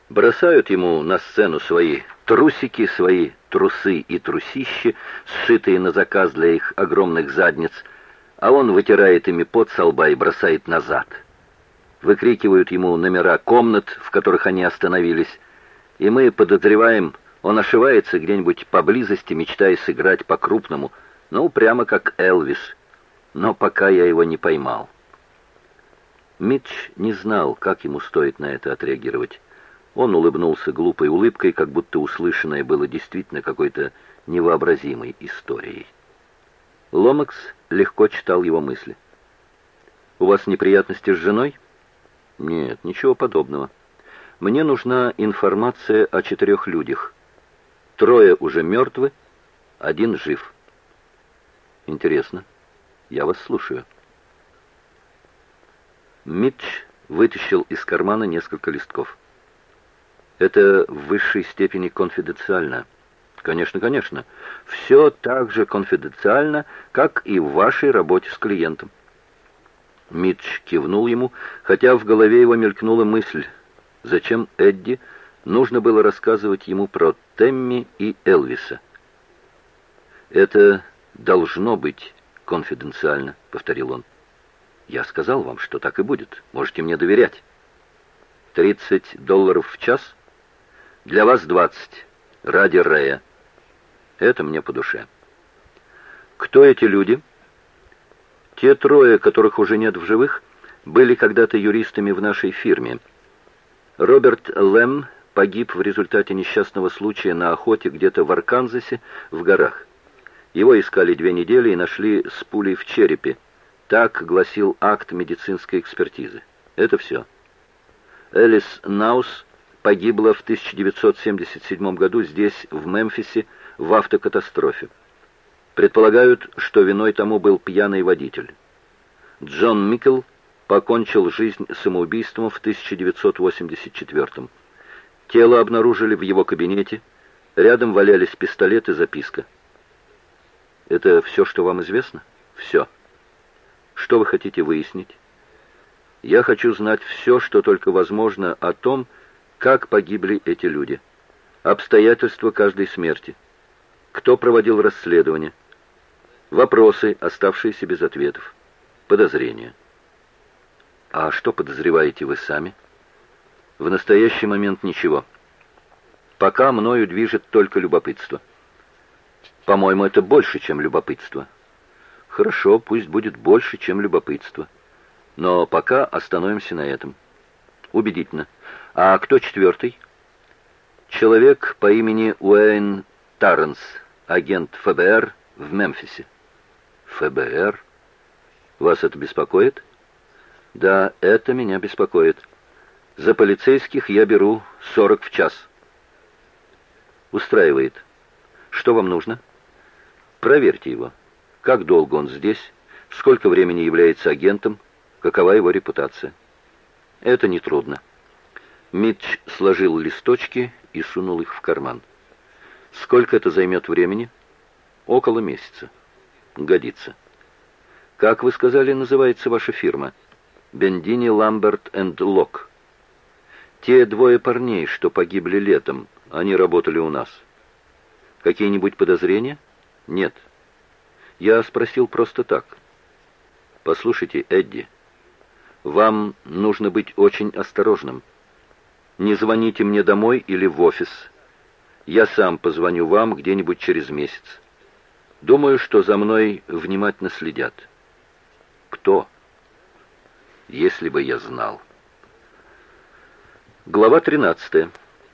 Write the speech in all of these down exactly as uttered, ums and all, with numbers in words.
Бросают ему на сцену свои трусики, свои трусы и трусищи, сшитые на заказ для их огромных задниц, а он вытирает ими пот со лба и бросает назад. Выкрикивают ему номера комнат, в которых они остановились, и мы подозреваем, он ошивается где-нибудь поблизости, мечтая сыграть по-крупному, ну, прямо как Элвис. Но пока я его не поймал. Митч не знал, как ему стоит на это отреагировать. Он улыбнулся глупой улыбкой, как будто услышанное было действительно какой-то невообразимой историей. Ломакс легко читал его мысли. «У вас неприятности с женой?» «Нет, ничего подобного. Мне нужна информация о четырех людях. Трое уже мертвы, один жив». «Интересно. Я вас слушаю». Митч вытащил из кармана несколько листков. «Это в высшей степени конфиденциально». «Конечно, конечно. Все так же конфиденциально, как и в вашей работе с клиентом». Митч кивнул ему, хотя в голове его мелькнула мысль, зачем Эдди нужно было рассказывать ему про Тэмми и Элвиса. «Это должно быть конфиденциально», — повторил он. «Я сказал вам, что так и будет. Можете мне доверять». «Тридцать долларов в час? Для вас двадцать. Ради Рэя. Это мне по душе». «Кто эти люди?» «Те трое, которых уже нет в живых, были когда-то юристами в нашей фирме. Роберт Лэм погиб в результате несчастного случая на охоте где-то в Арканзасе, в горах. Его искали две недели и нашли с пулей в черепе. Так гласил акт медицинской экспертизы. Это все. Элис Наус погибла в тысяча девятьсот семьдесят седьмом году здесь, в Мемфисе, в автокатастрофе. Предполагают, что виной тому был пьяный водитель. Джон Микл покончил жизнь самоубийством в тысяча девятьсот восемьдесят четвёртом. Тело обнаружили в его кабинете. Рядом валялись пистолет и записка. Это все, что вам известно? Все. Что вы хотите выяснить? Я хочу знать все, что только возможно о том, как погибли эти люди. Обстоятельства каждой смерти. Кто проводил расследование? Вопросы, оставшиеся без ответов. Подозрения. А что подозреваете вы сами? В настоящий момент ничего. Пока мною движет только любопытство. По-моему, это больше, чем любопытство. Хорошо, пусть будет больше, чем любопытство. Но пока остановимся на этом. Убедительно. А кто четвертый? Человек по имени Уэйн Тарренс, агент эф бэ эр в Мемфисе. эф бэ эр? Вас это беспокоит? Да, это меня беспокоит. За полицейских я беру сорок в час. Устраивает. Что вам нужно? Проверьте его. Как долго он здесь? Сколько времени является агентом? Какова его репутация? Это нетрудно. Митч сложил листочки и сунул их в карман. Сколько это займет времени? Около месяца. Годится. Как вы сказали, называется ваша фирма? Бендини, Ламберт энд Лок. Те двое парней, что погибли летом, они работали у нас. Какие-нибудь подозрения? Нет. Я спросил просто так. Послушайте, Эдди, вам нужно быть очень осторожным. Не звоните мне домой или в офис. Я сам позвоню вам где-нибудь через месяц. Думаю, что за мной внимательно следят. Кто? Если бы я знал. Глава тринадцатая.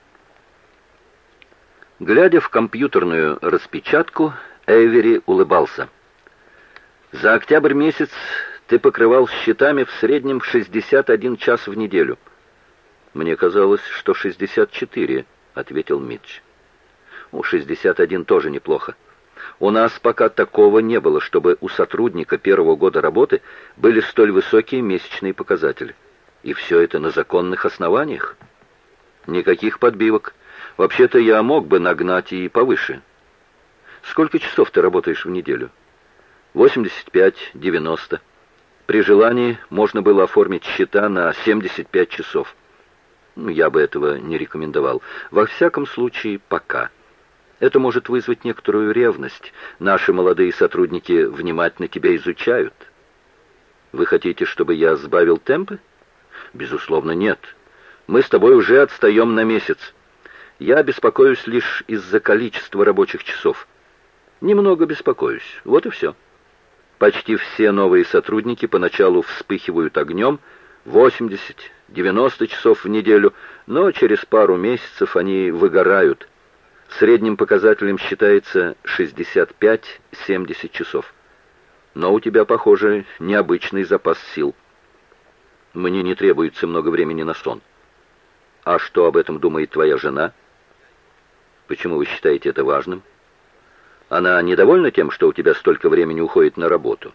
Глядя в компьютерную распечатку, Эйвери улыбался. «За октябрь месяц ты покрывал счетами в среднем шестьдесят один час в неделю». «Мне казалось, что шестьдесят четыре», — ответил Митч. «У шестьдесят один тоже неплохо. У нас пока такого не было, чтобы у сотрудника первого года работы были столь высокие месячные показатели. И все это на законных основаниях. Никаких подбивок. Вообще-то я мог бы нагнать и повыше. Сколько часов ты работаешь в неделю? восемьдесят пять, девяносто. При желании можно было оформить счета на семьдесят пять часов. Ну, я бы этого не рекомендовал. Во всяком случае, пока. Это может вызвать некоторую ревность. Наши молодые сотрудники внимательно тебя изучают. Вы хотите, чтобы я сбавил темпы? Безусловно, нет. Мы с тобой уже отстаем на месяц. Я беспокоюсь лишь из-за количества рабочих часов. Немного беспокоюсь. Вот и все. Почти все новые сотрудники поначалу вспыхивают огнем, восемьдесят-девяносто часов в неделю, но через пару месяцев они выгорают. Средним показателем считается шестьдесят пять-семьдесят часов. Но у тебя, похоже, необычный запас сил. Мне не требуется много времени на сон. А что об этом думает твоя жена? Почему вы считаете это важным? Она недовольна тем, что у тебя столько времени уходит на работу?»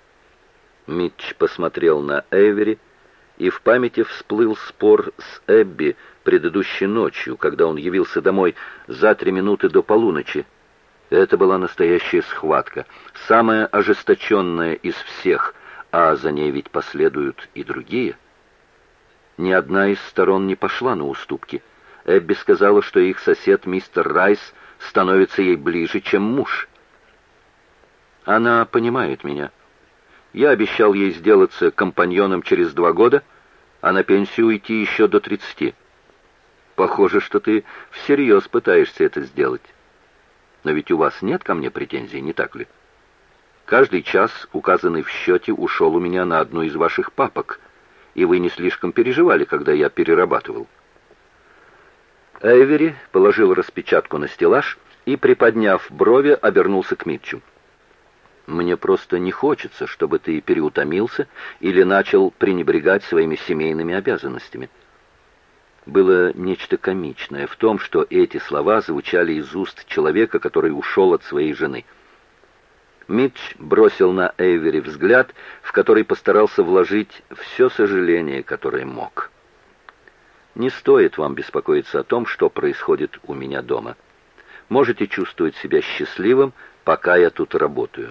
Митч посмотрел на Эйвери, и в памяти всплыл спор с Эбби предыдущей ночью, когда он явился домой за три минуты до полуночи. Это была настоящая схватка, самая ожесточенная из всех, а за ней ведь последуют и другие. Ни одна из сторон не пошла на уступки. Эбби сказала, что их сосед мистер Райс становится ей ближе, чем муж. Она понимает меня. Я обещал ей сделаться компаньоном через два года, а на пенсию уйти еще до тридцати. Похоже, что ты всерьез пытаешься это сделать. Но ведь у вас нет ко мне претензий, не так ли? Каждый час, указанный в счете, ушел у меня на одну из ваших папок, и вы не слишком переживали, когда я перерабатывал. Эйвери положил распечатку на стеллаж и, приподняв брови, обернулся к Митчу. «Мне просто не хочется, чтобы ты переутомился или начал пренебрегать своими семейными обязанностями». Было нечто комичное в том, что эти слова звучали из уст человека, который ушел от своей жены. Митч бросил на Эйвери взгляд, в который постарался вложить все сожаление, которое мог. «Не стоит вам беспокоиться о том, что происходит у меня дома. Можете чувствовать себя счастливым, пока я тут работаю».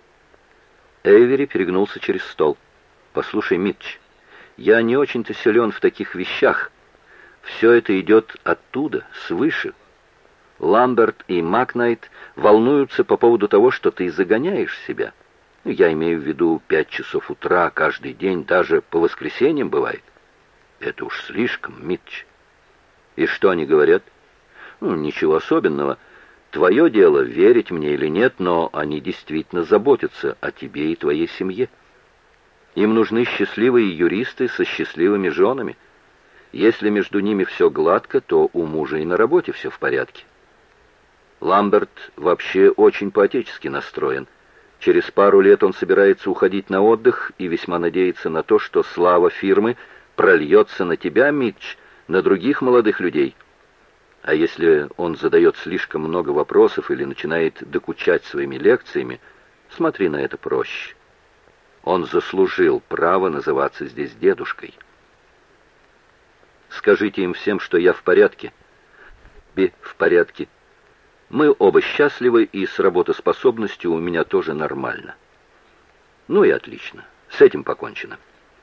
Эйвери перегнулся через стол. «Послушай, Митч, я не очень-то силен в таких вещах. Все это идет оттуда, свыше. Ламберт и Макнайт волнуются по поводу того, что ты загоняешь себя. Я имею в виду пять часов утра каждый день, даже по воскресеньям бывает. Это уж слишком, Митч». «И что они говорят?» «Ну, ничего особенного. Твое дело, верить мне или нет, но они действительно заботятся о тебе и твоей семье. Им нужны счастливые юристы со счастливыми женами. Если между ними все гладко, то у мужа и на работе все в порядке. Ламберт вообще очень по-отечески настроен. Через пару лет он собирается уходить на отдых и весьма надеется на то, что слава фирмы прольется на тебя, Митч, на других молодых людей. А если он задает слишком много вопросов или начинает докучать своими лекциями, смотри на это проще. Он заслужил право называться здесь дедушкой. Скажите им всем, что я в порядке. Би в порядке. Мы оба счастливы, и с работоспособностью у меня тоже нормально. Ну и отлично. С этим покончено.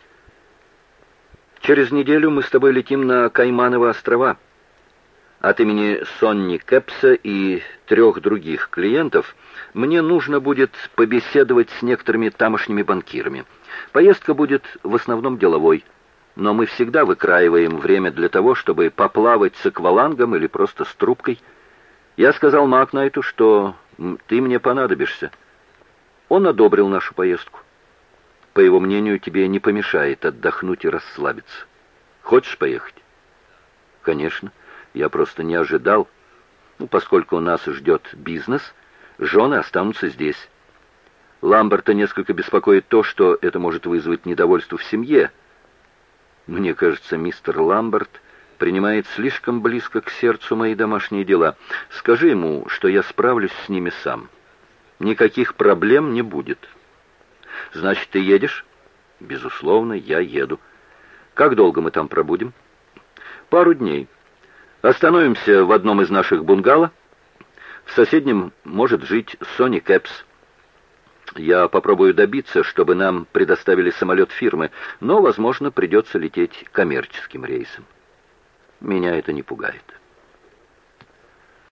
Через неделю мы с тобой летим на Каймановы острова. От имени Сонни Кэпса и трех других клиентов мне нужно будет побеседовать с некоторыми тамошними банкирами. Поездка будет в основном деловой, но мы всегда выкраиваем время для того, чтобы поплавать с аквалангом или просто с трубкой. Я сказал Макнайту, что ты мне понадобишься. Он одобрил нашу поездку. По его мнению, тебе не помешает отдохнуть и расслабиться. Хочешь поехать? Конечно. Я просто не ожидал. Ну, поскольку нас ждет бизнес, жены останутся здесь. Ламберта несколько беспокоит то, что это может вызвать недовольство в семье. Мне кажется, мистер Ламберт принимает слишком близко к сердцу мои домашние дела. Скажи ему, что я справлюсь с ними сам. Никаких проблем не будет. Значит, ты едешь? Безусловно, я еду. Как долго мы там пробудем? Пару дней. Остановимся в одном из наших бунгало. В соседнем может жить Сонни Кэпс. Я попробую добиться, чтобы нам предоставили самолет фирмы, но, возможно, придется лететь коммерческим рейсом. меня это не пугает.